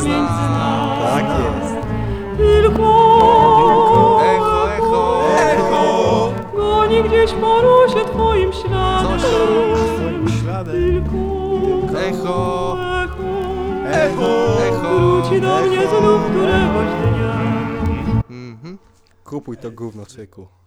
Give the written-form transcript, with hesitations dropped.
między nami. Tak jest. Tylko Echo, echo, echo. goni gdzieś Marusię twoim śladem. Twoim śladem. Tylko Echo, echo echo. wróci do mnie znów któregoś dnia. Mhm. Kupuj to gówno, czeku.